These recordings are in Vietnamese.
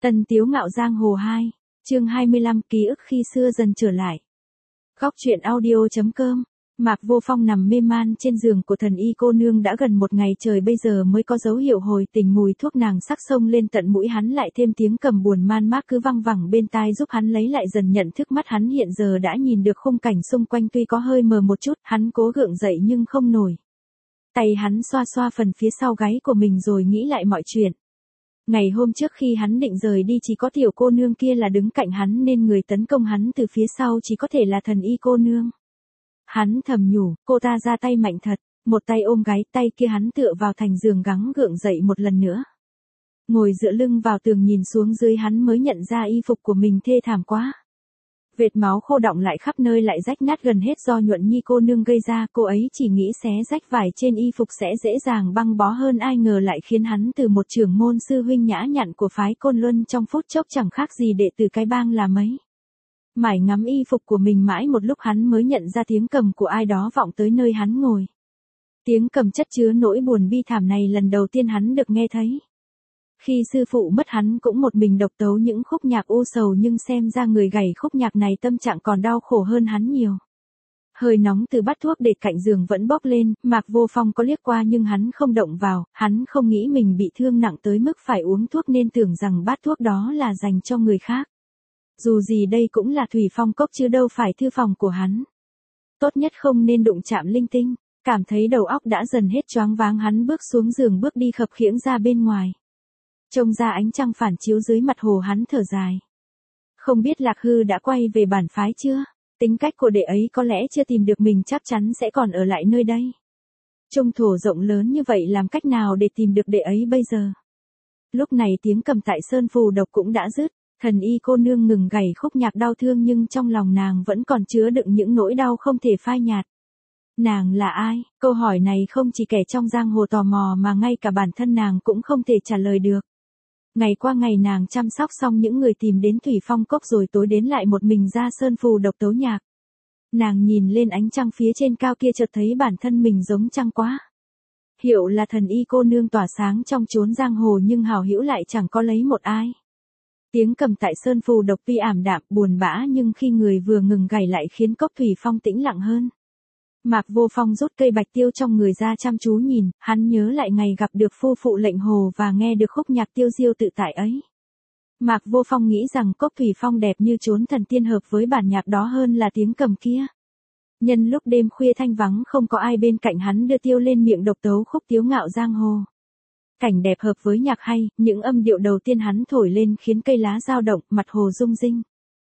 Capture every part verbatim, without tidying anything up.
Tân Tiếu Ngạo Giang Hồ hai, chương hai mươi lăm, ký ức khi xưa dần trở lại. Góc truyện audio.com. Mạc Vô Phong nằm mê man trên giường của thần y cô nương đã gần một ngày trời, bây giờ mới có dấu hiệu hồi tỉnh, mùi thuốc nàng sắc xông lên tận mũi hắn, lại thêm tiếng cầm buồn man mác cứ văng vẳng bên tai, giúp hắn lấy lại dần nhận thức. Mắt hắn hiện giờ đã nhìn được khung cảnh xung quanh, tuy có hơi mờ một chút, hắn cố gượng dậy nhưng không nổi. Tay hắn xoa xoa phần phía sau gáy của mình rồi nghĩ lại mọi chuyện. Ngày hôm trước khi hắn định rời đi, chỉ có tiểu cô nương kia là đứng cạnh hắn, nên người tấn công hắn từ phía sau chỉ có thể là thần y cô nương. Hắn thầm nhủ, cô ta ra tay mạnh thật, một tay ôm gáy, tay kia hắn tựa vào thành giường gắng gượng dậy một lần nữa. Ngồi dựa lưng vào tường nhìn xuống dưới, hắn mới nhận ra y phục của mình thê thảm quá. Vệt máu khô đọng lại khắp nơi, lại rách nát gần hết do Nhuận Nhi cô nương gây ra. Cô ấy chỉ nghĩ xé rách vải trên y phục sẽ dễ dàng băng bó hơn, ai ngờ lại khiến hắn từ một trưởng môn sư huynh nhã nhặn của phái Côn Luân trong phút chốc chẳng khác gì đệ tử cái bang là mấy. Mải ngắm y phục của mình mãi một lúc, hắn mới nhận ra tiếng cầm của ai đó vọng tới nơi hắn ngồi. Tiếng cầm chất chứa nỗi buồn bi thảm này lần đầu tiên hắn được nghe thấy. Khi sư phụ mất, hắn cũng một mình độc tấu những khúc nhạc u sầu, nhưng xem ra người gảy khúc nhạc này tâm trạng còn đau khổ hơn hắn nhiều. Hơi nóng từ bát thuốc để cạnh giường vẫn bốc lên, Mạc Vô Phong có liếc qua nhưng hắn không động vào, hắn không nghĩ mình bị thương nặng tới mức phải uống thuốc nên tưởng rằng bát thuốc đó là dành cho người khác. Dù gì đây cũng là thủy phong cốc chứ đâu phải thư phòng của hắn. Tốt nhất không nên đụng chạm linh tinh. Cảm thấy đầu óc đã dần hết choáng váng, hắn bước xuống giường, bước đi khập khiễng ra bên ngoài. Trông ra ánh trăng phản chiếu dưới mặt hồ, hắn thở dài. Không biết Lạc Hư đã quay về bản phái chưa? Tính cách của đệ ấy có lẽ chưa tìm được mình, chắc chắn sẽ còn ở lại nơi đây. Trung thổ rộng lớn như vậy, làm cách nào để tìm được đệ ấy bây giờ? Lúc này tiếng cầm tại sơn phù độc cũng đã dứt. Thần y cô nương ngừng gảy khúc nhạc đau thương, nhưng trong lòng nàng vẫn còn chứa đựng những nỗi đau không thể phai nhạt. Nàng là ai? Câu hỏi này không chỉ kẻ trong giang hồ tò mò mà ngay cả bản thân nàng cũng không thể trả lời được. Ngày qua ngày nàng chăm sóc xong những người tìm đến thủy phong cốc, rồi tối đến lại một mình ra sơn phù độc tấu nhạc. Nàng nhìn lên ánh trăng phía trên cao kia, chợt thấy bản thân mình giống trăng quá. Hiệu là thần y cô nương tỏa sáng trong chốn giang hồ, nhưng hào hữu lại chẳng có lấy một ai. Tiếng cầm tại sơn phù độc tuy ảm đạm buồn bã, nhưng khi người vừa ngừng gảy lại khiến cốc thủy phong tĩnh lặng hơn. Mạc Vô Phong rút cây bạch tiêu trong người ra chăm chú nhìn, hắn nhớ lại ngày gặp được phu phụ Lệnh Hồ và nghe được khúc nhạc tiêu diêu tự tại ấy. Mạc Vô Phong nghĩ rằng cốc thủy phong đẹp như chốn thần tiên hợp với bản nhạc đó hơn là tiếng cầm kia. Nhân lúc đêm khuya thanh vắng không có ai bên cạnh, hắn đưa tiêu lên miệng độc tấu khúc Tiếu Ngạo Giang Hồ. Cảnh đẹp hợp với nhạc hay, những âm điệu đầu tiên hắn thổi lên khiến cây lá dao động, mặt hồ rung rinh.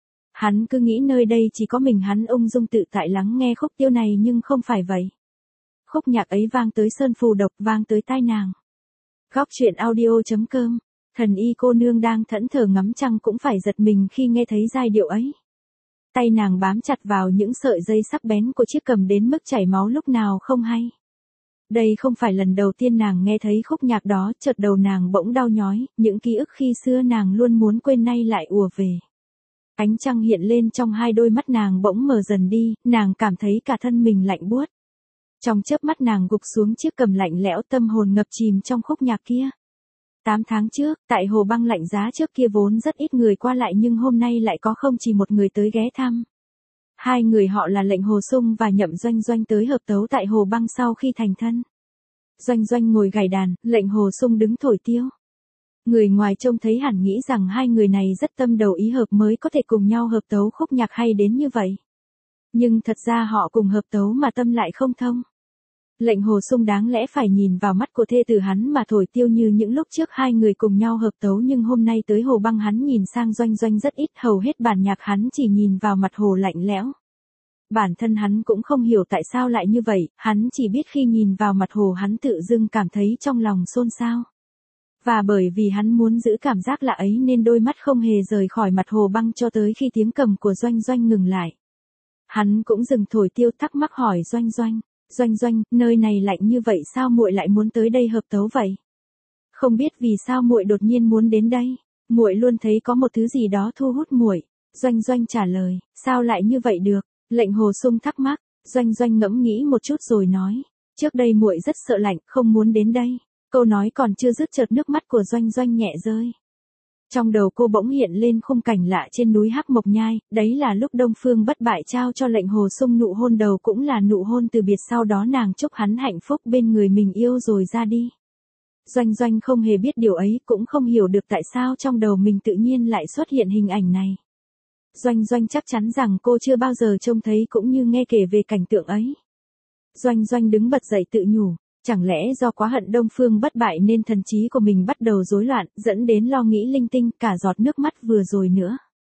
Hắn cứ nghĩ nơi đây chỉ có mình hắn ung dung tự tại lắng nghe khúc tiêu này, nhưng không phải vậy. Khúc nhạc ấy vang tới sơn phù độc, vang tới tai nàng. Góc truyện audio.com. Thần y cô nương đang thẫn thờ ngắm trăng cũng phải giật mình khi nghe thấy giai điệu ấy. Tay nàng bám chặt vào những sợi dây sắc bén của chiếc cầm đến mức chảy máu lúc nào không hay. Đây không phải lần đầu tiên nàng nghe thấy khúc nhạc đó, chợt đầu nàng bỗng đau nhói, những ký ức khi xưa nàng luôn muốn quên nay lại ùa về. Ánh trăng hiện lên trong hai đôi mắt nàng bỗng mờ dần đi, nàng cảm thấy cả thân mình lạnh buốt. Trong chớp mắt nàng gục xuống chiếc cầm lạnh lẽo, tâm hồn ngập chìm trong khúc nhạc kia. Tám tháng trước, tại hồ băng lạnh giá trước kia vốn rất ít người qua lại, nhưng hôm nay lại có không chỉ một người tới ghé thăm. Hai người họ là Lệnh Hồ Sung và Nhậm Doanh Doanh tới hợp tấu tại hồ băng sau khi thành thân. Doanh Doanh ngồi gảy đàn, Lệnh Hồ Sung đứng thổi tiêu. Người ngoài trông thấy hẳn nghĩ rằng hai người này rất tâm đầu ý hợp mới có thể cùng nhau hợp tấu khúc nhạc hay đến như vậy. Nhưng thật ra họ cùng hợp tấu mà tâm lại không thông. Lệnh Hồ Sung đáng lẽ phải nhìn vào mắt của thê tử hắn mà thổi tiêu như những lúc trước hai người cùng nhau hợp tấu, nhưng hôm nay tới hồ băng hắn nhìn sang Doanh Doanh rất ít, hầu hết bản nhạc hắn chỉ nhìn vào mặt hồ lạnh lẽo. Bản thân hắn cũng không hiểu tại sao lại như vậy, hắn chỉ biết khi nhìn vào mặt hồ hắn tự dưng cảm thấy trong lòng xôn xao. Và bởi vì hắn muốn giữ cảm giác lạ ấy nên đôi mắt không hề rời khỏi mặt hồ băng cho tới khi tiếng cầm của Doanh Doanh ngừng lại. Hắn cũng dừng thổi tiêu, thắc mắc hỏi Doanh Doanh, Doanh Doanh, nơi này lạnh như vậy sao muội lại muốn tới đây hợp tấu vậy? Không biết vì sao muội đột nhiên muốn đến đây, muội luôn thấy có một thứ gì đó thu hút muội. Doanh Doanh trả lời, sao lại như vậy được? Lệnh Hồ Sung thắc mắc, Doanh Doanh ngẫm nghĩ một chút rồi nói, trước đây muội rất sợ lạnh, không muốn đến đây. Câu nói còn chưa dứt chợt nước mắt của Doanh Doanh nhẹ rơi. Trong đầu cô bỗng hiện lên khung cảnh lạ trên núi Hắc Mộc Nhai, đấy là lúc Đông Phương Bất Bại trao cho Lệnh Hồ Xung nụ hôn đầu, cũng là nụ hôn từ biệt, sau đó nàng chúc hắn hạnh phúc bên người mình yêu rồi ra đi. Doanh Doanh không hề biết điều ấy, cũng không hiểu được tại sao trong đầu mình tự nhiên lại xuất hiện hình ảnh này. Doanh Doanh chắc chắn rằng cô chưa bao giờ trông thấy cũng như nghe kể về cảnh tượng ấy. Doanh Doanh đứng bật dậy tự nhủ, chẳng lẽ do quá hận Đông Phương Bất Bại nên thần trí của mình bắt đầu rối loạn, dẫn đến lo nghĩ linh tinh, cả giọt nước mắt vừa rồi nữa.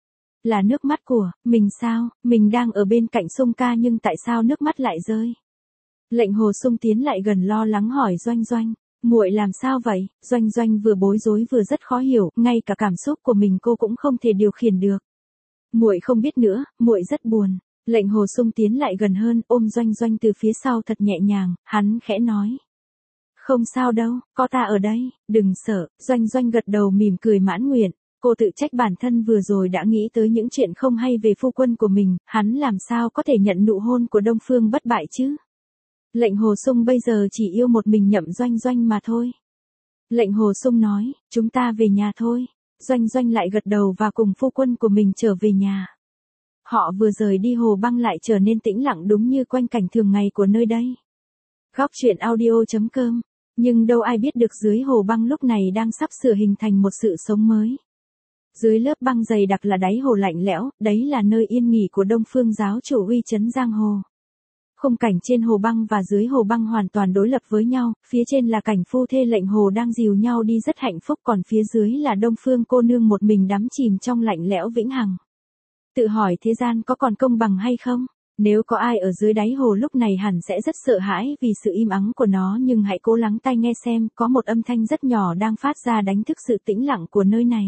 Là nước mắt của mình sao? Mình đang ở bên cạnh Xung ca nhưng tại sao nước mắt lại rơi? Lệnh Hồ Xung tiến lại gần lo lắng hỏi Doanh Doanh, muội làm sao vậy? Doanh Doanh vừa bối rối vừa rất khó hiểu, ngay cả cảm xúc của mình cô cũng không thể điều khiển được. Muội không biết nữa, muội rất buồn. Lệnh Hồ Xung tiến lại gần hơn, ôm Doanh Doanh từ phía sau thật nhẹ nhàng, hắn khẽ nói. Không sao đâu, có ta ở đây, đừng sợ. Doanh Doanh gật đầu mỉm cười mãn nguyện. Cô tự trách bản thân vừa rồi đã nghĩ tới những chuyện không hay về phu quân của mình, hắn làm sao có thể nhận nụ hôn của Đông Phương Bất Bại chứ? Lệnh Hồ Xung bây giờ chỉ yêu một mình Nhậm Doanh Doanh mà thôi. Lệnh Hồ Xung nói, chúng ta về nhà thôi. Doanh Doanh lại gật đầu và cùng phu quân của mình trở về nhà. Họ vừa rời đi, hồ băng lại trở nên tĩnh lặng đúng như quanh cảnh thường ngày của nơi đây. Góc truyện audio chấm com. Nhưng đâu ai biết được dưới hồ băng lúc này đang sắp sửa hình thành một sự sống mới. Dưới lớp băng dày đặc là đáy hồ lạnh lẽo, đấy là nơi yên nghỉ của Đông Phương giáo chủ uy chấn giang hồ. Khung cảnh trên hồ băng và dưới hồ băng hoàn toàn đối lập với nhau, phía trên là cảnh phu thê Lệnh Hồ đang dìu nhau đi rất hạnh phúc, còn phía dưới là Đông Phương cô nương một mình đắm chìm trong lạnh lẽo vĩnh hằng. Tự hỏi thế gian có còn công bằng hay không? Nếu có ai ở dưới đáy hồ lúc này hẳn sẽ rất sợ hãi vì sự im ắng của nó, nhưng hãy cố lắng tai nghe xem, có một âm thanh rất nhỏ đang phát ra đánh thức sự tĩnh lặng của nơi này.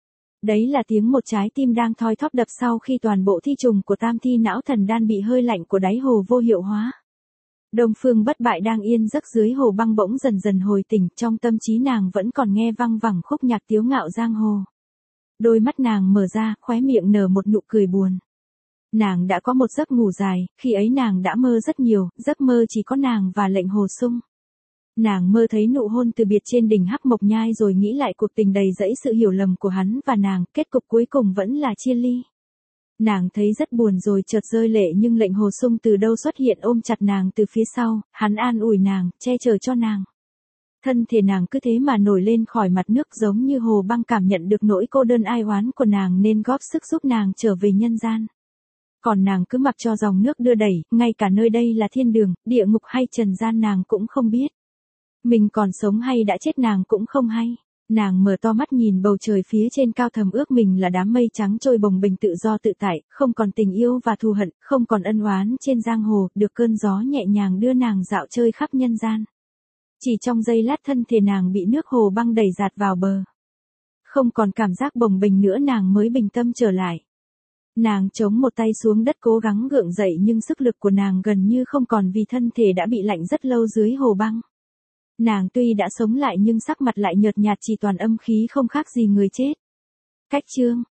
Đấy là tiếng một trái tim đang thoi thóp đập sau khi toàn bộ thi trùng của Tam Thi Não Thần Đan bị hơi lạnh của đáy hồ vô hiệu hóa. Đông Phương Bất Bại đang yên giấc dưới hồ băng bỗng dần dần hồi tỉnh, trong tâm trí nàng vẫn còn nghe văng vẳng khúc nhạc tiếu ngạo giang hồ. Đôi mắt nàng mở ra, khóe miệng nở một nụ cười buồn. Nàng đã có một giấc ngủ dài, khi ấy nàng đã mơ rất nhiều, giấc mơ chỉ có nàng và Lệnh Hồ Xung. Nàng mơ thấy nụ hôn từ biệt trên đỉnh Hắc Mộc Nhai rồi nghĩ lại cuộc tình đầy dẫy sự hiểu lầm của hắn và nàng, kết cục cuối cùng vẫn là chia ly. Nàng thấy rất buồn rồi chợt rơi lệ, nhưng Lệnh Hồ Xung từ đâu xuất hiện ôm chặt nàng từ phía sau, hắn an ủi nàng, che chở cho nàng. Thân thể nàng cứ thế mà nổi lên khỏi mặt nước, giống như hồ băng cảm nhận được nỗi cô đơn ai oán của nàng nên góp sức giúp nàng trở về nhân gian. Còn nàng cứ mặc cho dòng nước đưa đẩy, ngay cả nơi đây là thiên đường, địa ngục hay trần gian nàng cũng không biết. Mình còn sống hay đã chết nàng cũng không hay. Nàng mở to mắt nhìn bầu trời phía trên cao, thầm ước mình là đám mây trắng trôi bồng bềnh tự do tự tại, không còn tình yêu và thù hận, không còn ân oán trên giang hồ, được cơn gió nhẹ nhàng đưa nàng dạo chơi khắp nhân gian. Chỉ trong giây lát thân thể nàng bị nước hồ băng đẩy dạt vào bờ. Không còn cảm giác bồng bềnh nữa, nàng mới bình tâm trở lại. Nàng chống một tay xuống đất cố gắng gượng dậy, nhưng sức lực của nàng gần như không còn vì thân thể đã bị lạnh rất lâu dưới hồ băng. Nàng tuy đã sống lại nhưng sắc mặt lại nhợt nhạt, chỉ toàn âm khí không khác gì người chết. Cách chương